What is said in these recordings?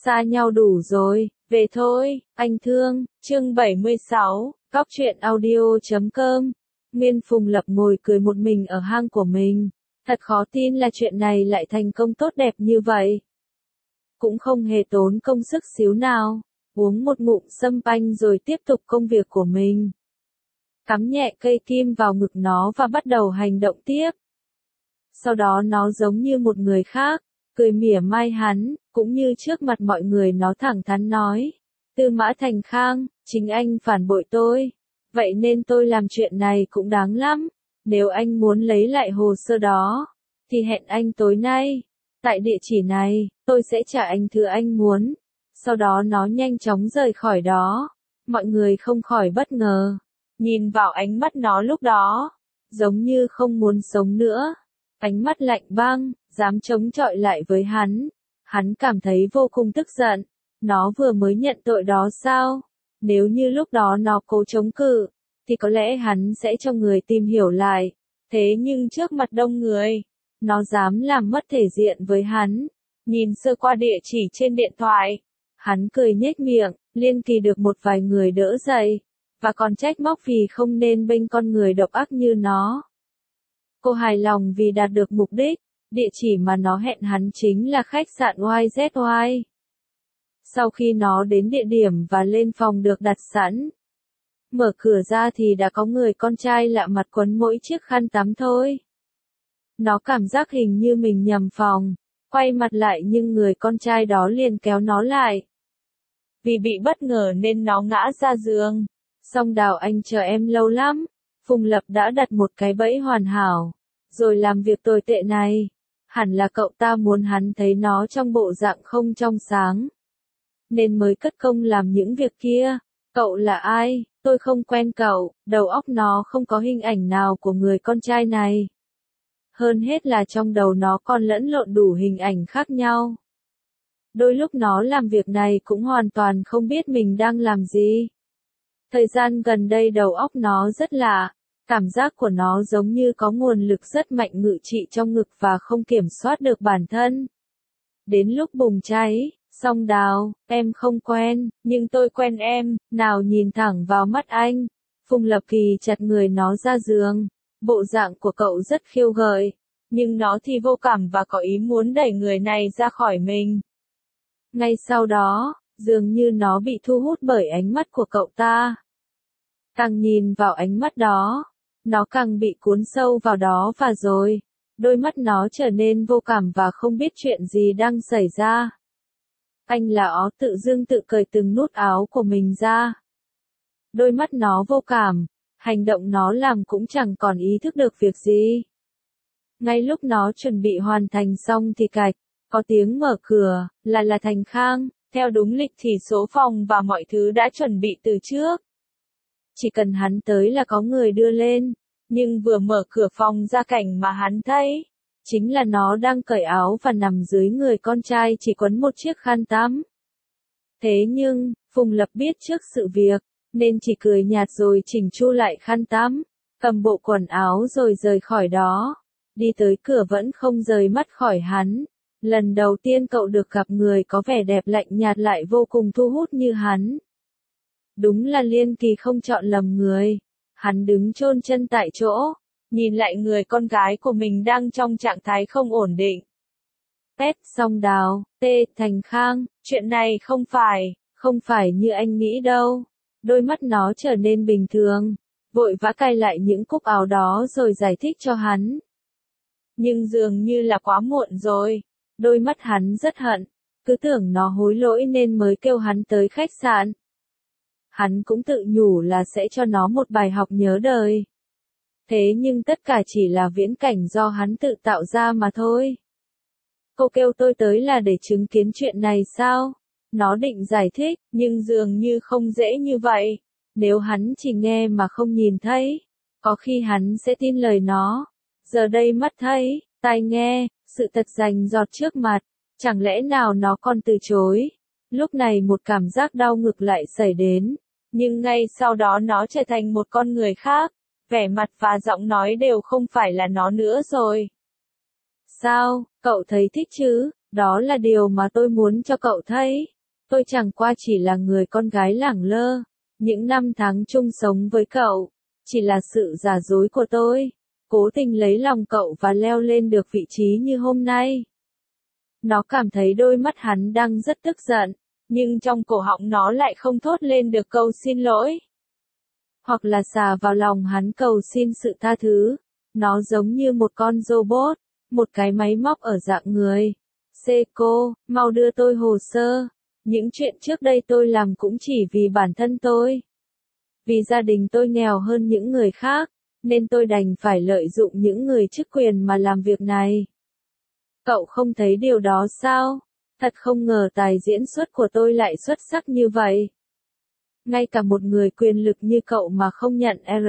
Xa nhau đủ rồi, về thôi, anh thương. Chương 76, Góc truyện audio.com. Nguyên Phùng Lập ngồi cười một mình ở hang của mình. Thật khó tin là chuyện này lại thành công tốt đẹp như vậy. Cũng không hề tốn công sức xíu nào. Uống một ngụm sâm panh rồi tiếp tục công việc của mình. Cắm nhẹ cây kim vào ngực nó và bắt đầu hành động tiếp. Sau đó nó giống như một người khác, cười mỉa mai hắn, cũng như trước mặt mọi người nó thẳng thắn nói. Tư Mã Thành Khang, chính anh phản bội tôi. Vậy nên tôi làm chuyện này cũng đáng lắm. Nếu anh muốn lấy lại hồ sơ đó, thì hẹn anh tối nay. Tại địa chỉ này, tôi sẽ trả anh thứ anh muốn. Sau đó nó nhanh chóng rời khỏi đó. Mọi người không khỏi bất ngờ. Nhìn vào ánh mắt nó lúc đó, giống như không muốn sống nữa. Ánh mắt lạnh băng, dám chống chọi lại với hắn. Hắn cảm thấy vô cùng tức giận. Nó vừa mới nhận tội đó sao? Nếu như lúc đó nó cố chống cự, thì có lẽ hắn sẽ cho người tìm hiểu lại. Thế nhưng trước mặt đông người, nó dám làm mất thể diện với hắn. Nhìn sơ qua địa chỉ trên điện thoại, hắn cười nhếch miệng, Liên Kỳ được một vài người đỡ dậy, và còn trách móc vì không nên bênh con người độc ác như nó. Cô hài lòng vì đạt được mục đích, địa chỉ mà nó hẹn hắn chính là khách sạn YZY. Sau khi nó đến địa điểm và lên phòng được đặt sẵn, mở cửa ra thì đã có người con trai lạ mặt quấn mỗi chiếc khăn tắm thôi. Nó cảm giác hình như mình nhầm phòng, quay mặt lại nhưng người con trai đó liền kéo nó lại. Vì bị bất ngờ nên nó ngã ra giường. Song Đào anh chờ em lâu lắm. Phùng Lập đã đặt một cái bẫy hoàn hảo, rồi làm việc tồi tệ này. Hẳn là cậu ta muốn hắn thấy nó trong bộ dạng không trong sáng, nên mới cất công làm những việc kia. Cậu là ai? Tôi không quen cậu. Đầu óc nó không có hình ảnh nào của người con trai này. Hơn hết là trong đầu nó còn lẫn lộn đủ hình ảnh khác nhau. Đôi lúc nó làm việc này cũng hoàn toàn không biết mình đang làm gì. Thời gian gần đây đầu óc nó rất lạ. Cảm giác của nó giống như có nguồn lực rất mạnh ngự trị trong ngực và không kiểm soát được bản thân. Đến lúc bùng cháy, Song Đào, em không quen, nhưng tôi quen em. Nào nhìn thẳng vào mắt anh. Phùng Lập Kỳ chặt người nó ra giường. Bộ dạng của cậu rất khiêu gợi, nhưng nó thì vô cảm và có ý muốn đẩy người này ra khỏi mình. Ngay sau đó, dường như nó bị thu hút bởi ánh mắt của cậu ta. Càng nhìn vào ánh mắt đó, nó càng bị cuốn sâu vào đó và rồi, đôi mắt nó trở nên vô cảm và không biết chuyện gì đang xảy ra. Anh là ó tự dưng tự cởi từng nút áo của mình ra. Đôi mắt nó vô cảm, hành động nó làm cũng chẳng còn ý thức được việc gì. Ngay lúc nó chuẩn bị hoàn thành xong thì cạch, có tiếng mở cửa, là Thành Khang. Theo đúng lịch thì số phòng và mọi thứ đã chuẩn bị từ trước. Chỉ cần hắn tới là có người đưa lên, nhưng vừa mở cửa phòng ra cảnh mà hắn thấy, chính là nó đang cởi áo và nằm dưới người con trai chỉ quấn một chiếc khăn tắm. Thế nhưng, Phùng Lập biết trước sự việc, nên chỉ cười nhạt rồi chỉnh chu lại khăn tắm, cầm bộ quần áo rồi rời khỏi đó. Đi tới cửa vẫn không rời mắt khỏi hắn. Lần đầu tiên cậu được gặp người có vẻ đẹp lạnh nhạt lại vô cùng thu hút như hắn. Đúng là Liên Kỳ không chọn lầm người. Hắn đứng chôn chân tại chỗ, nhìn lại người con gái của mình đang trong trạng thái không ổn định. Song Đào, Thành Khang, chuyện này không phải như anh nghĩ đâu. Đôi mắt nó trở nên bình thường, vội vã cài lại những cúc áo đó rồi giải thích cho hắn. Nhưng dường như là quá muộn rồi. Đôi mắt hắn rất hận, cứ tưởng nó hối lỗi nên mới kêu hắn tới khách sạn. Hắn cũng tự nhủ là sẽ cho nó một bài học nhớ đời. Thế nhưng tất cả chỉ là viễn cảnh do hắn tự tạo ra mà thôi. Cô kêu tôi tới là để chứng kiến chuyện này sao? Nó định giải thích, nhưng dường như không dễ như vậy. Nếu hắn chỉ nghe mà không nhìn thấy, có khi hắn sẽ tin lời nó. Giờ đây mắt thấy, tai nghe, sự thật rành rọt trước mặt, chẳng lẽ nào nó còn từ chối? Lúc này một cảm giác đau ngực lại xảy đến, nhưng ngay sau đó nó trở thành một con người khác, vẻ mặt và giọng nói đều không phải là nó nữa rồi. Sao, cậu thấy thích chứ? Đó là điều mà tôi muốn cho cậu thấy. Tôi chẳng qua chỉ là người con gái lẳng lơ. Những năm tháng chung sống với cậu, chỉ là sự giả dối của tôi. Cố tình lấy lòng cậu và leo lên được vị trí như hôm nay. Nó cảm thấy đôi mắt hắn đang rất tức giận, nhưng trong cổ họng nó lại không thốt lên được câu xin lỗi. Hoặc là xà vào lòng hắn cầu xin sự tha thứ. Nó giống như một con robot, một cái máy móc ở dạng người. Seiko, mau đưa tôi hồ sơ. Những chuyện trước đây tôi làm cũng chỉ vì bản thân tôi. Vì gia đình tôi nghèo hơn những người khác, nên tôi đành phải lợi dụng những người chức quyền mà làm việc này. Cậu không thấy điều đó sao? Thật không ngờ tài diễn xuất của tôi lại xuất sắc như vậy. Ngay cả một người quyền lực như cậu mà không nhận R.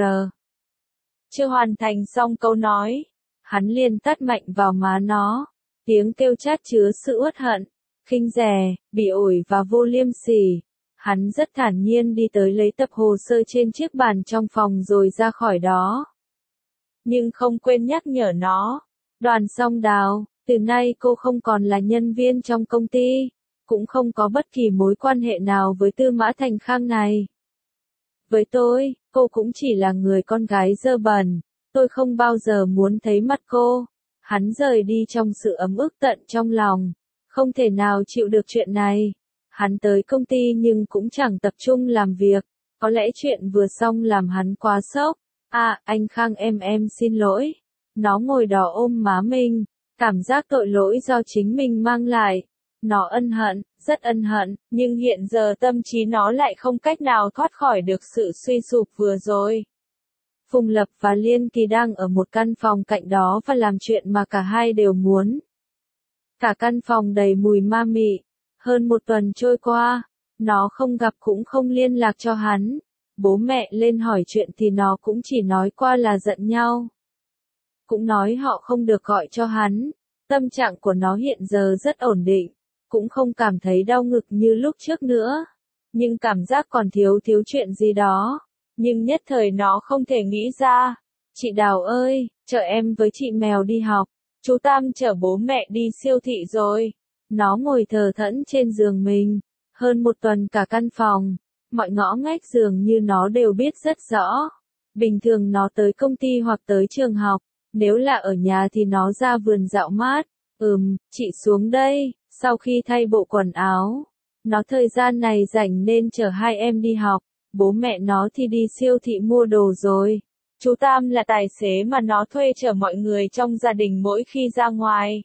Chưa hoàn thành xong câu nói, hắn liền tát mạnh vào má nó. Tiếng kêu chát chứa sự uất hận, khinh rẻ, bị ổi và vô liêm sỉ. Hắn rất thản nhiên đi tới lấy tập hồ sơ trên chiếc bàn trong phòng rồi ra khỏi đó. Nhưng không quên nhắc nhở nó. Đoàn Song Đào, từ nay cô không còn là nhân viên trong công ty, cũng không có bất kỳ mối quan hệ nào với Tư Mã Thành Khang này. Với tôi, cô cũng chỉ là người con gái dơ bẩn, tôi không bao giờ muốn thấy mặt cô. Hắn rời đi trong sự ấm ức tận trong lòng, không thể nào chịu được chuyện này. Hắn tới công ty nhưng cũng chẳng tập trung làm việc, có lẽ chuyện vừa xong làm hắn quá sốc. À, anh Khang em xin lỗi. Nó ngồi đó ôm má mình, cảm giác tội lỗi do chính mình mang lại. Nó ân hận, rất ân hận, nhưng hiện giờ tâm trí nó lại không cách nào thoát khỏi được sự suy sụp vừa rồi. Phùng Lập và Liên Kỳ đang ở một căn phòng cạnh đó và làm chuyện mà cả hai đều muốn. Cả căn phòng đầy mùi ma mị. Hơn một tuần trôi qua, nó không gặp cũng không liên lạc cho hắn. Bố mẹ lên hỏi chuyện thì nó cũng chỉ nói qua là giận nhau. Cũng nói họ không được gọi cho hắn. Tâm trạng của nó hiện giờ rất ổn định, cũng không cảm thấy đau ngực như lúc trước nữa. Nhưng cảm giác còn thiếu chuyện gì đó. Nhưng nhất thời nó không thể nghĩ ra. Chị Đào ơi, chở em với chị Mèo đi học. Chú Tam chở bố mẹ đi siêu thị rồi. Nó ngồi thờ thẫn trên giường mình. Hơn một tuần cả căn phòng, mọi ngõ ngách dường như nó đều biết rất rõ. Bình thường nó tới công ty hoặc tới trường học. Nếu là ở nhà thì nó ra vườn dạo mát. Chị xuống đây. Sau khi thay bộ quần áo, nó thời gian này rảnh nên chở hai em đi học. Bố mẹ nó thì đi siêu thị mua đồ rồi. Chú Tam là tài xế mà nó thuê chở mọi người trong gia đình mỗi khi ra ngoài.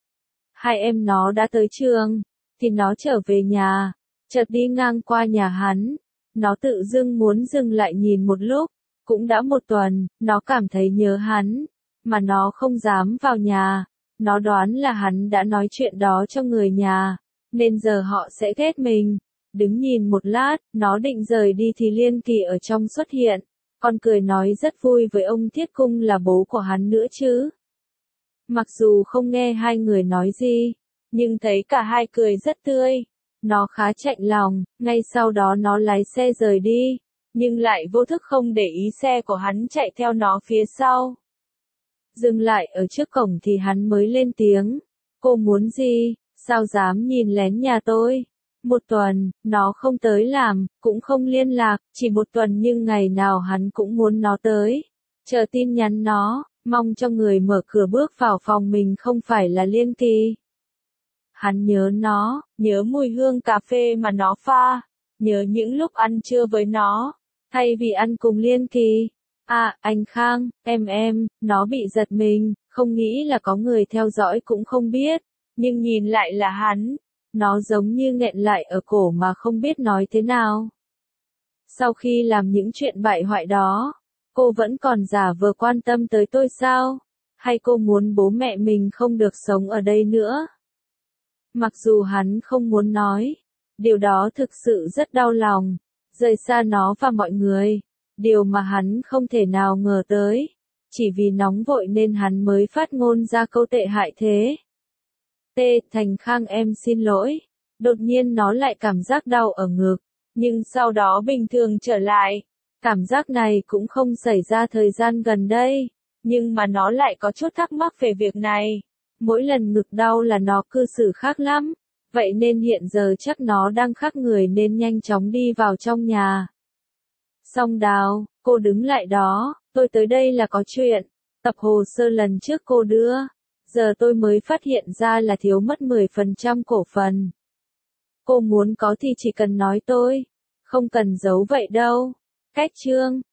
Hai em nó đã tới trường, thì nó trở về nhà, chợt đi ngang qua nhà hắn. Nó tự dưng muốn dừng lại nhìn một lúc, cũng đã một tuần, nó cảm thấy nhớ hắn, mà nó không dám vào nhà. Nó đoán là hắn đã nói chuyện đó cho người nhà, nên giờ họ sẽ ghét mình. Đứng nhìn một lát, nó định rời đi thì Liên Kỳ ở trong xuất hiện, còn cười nói rất vui với ông Thiết Cung là bố của hắn nữa chứ. Mặc dù không nghe hai người nói gì, nhưng thấy cả hai cười rất tươi. Nó khá chạnh lòng, ngay sau đó nó lái xe rời đi, nhưng lại vô thức không để ý xe của hắn chạy theo nó phía sau. Dừng lại ở trước cổng thì hắn mới lên tiếng. Cô muốn gì? Sao dám nhìn lén nhà tôi? Một tuần, nó không tới làm, cũng không liên lạc, chỉ một tuần nhưng ngày nào hắn cũng muốn nó tới. Chờ tin nhắn nó, mong cho người mở cửa bước vào phòng mình không phải là Liên Kỳ. Hắn nhớ nó, nhớ mùi hương cà phê mà nó pha, nhớ những lúc ăn trưa với nó, thay vì ăn cùng Liên Kỳ. À, anh Khang, nó bị giật mình, không nghĩ là có người theo dõi cũng không biết, nhưng nhìn lại là hắn. Nó giống như nghẹn lại ở cổ mà không biết nói thế nào. Sau khi làm những chuyện bại hoại đó, cô vẫn còn giả vờ quan tâm tới tôi sao? Hay cô muốn bố mẹ mình không được sống ở đây nữa? Mặc dù hắn không muốn nói, điều đó thực sự rất đau lòng, rời xa nó và mọi người, điều mà hắn không thể nào ngờ tới. Chỉ vì nóng vội nên hắn mới phát ngôn ra câu tệ hại thế. Thành Khang em xin lỗi. Đột nhiên nó lại cảm giác đau ở ngực, nhưng sau đó bình thường trở lại. Cảm giác này cũng không xảy ra thời gian gần đây, nhưng mà nó lại có chút thắc mắc về việc này. Mỗi lần ngực đau là nó cư xử khác lắm. Vậy nên hiện giờ chắc nó đang khác người nên nhanh chóng đi vào trong nhà. Song Đào, cô đứng lại đó, tôi tới đây là có chuyện. Tập hồ sơ lần trước cô đưa. Giờ tôi mới phát hiện ra là thiếu mất 10% cổ phần. Cô muốn có thì chỉ cần nói tôi. Không cần giấu vậy đâu. Cách chương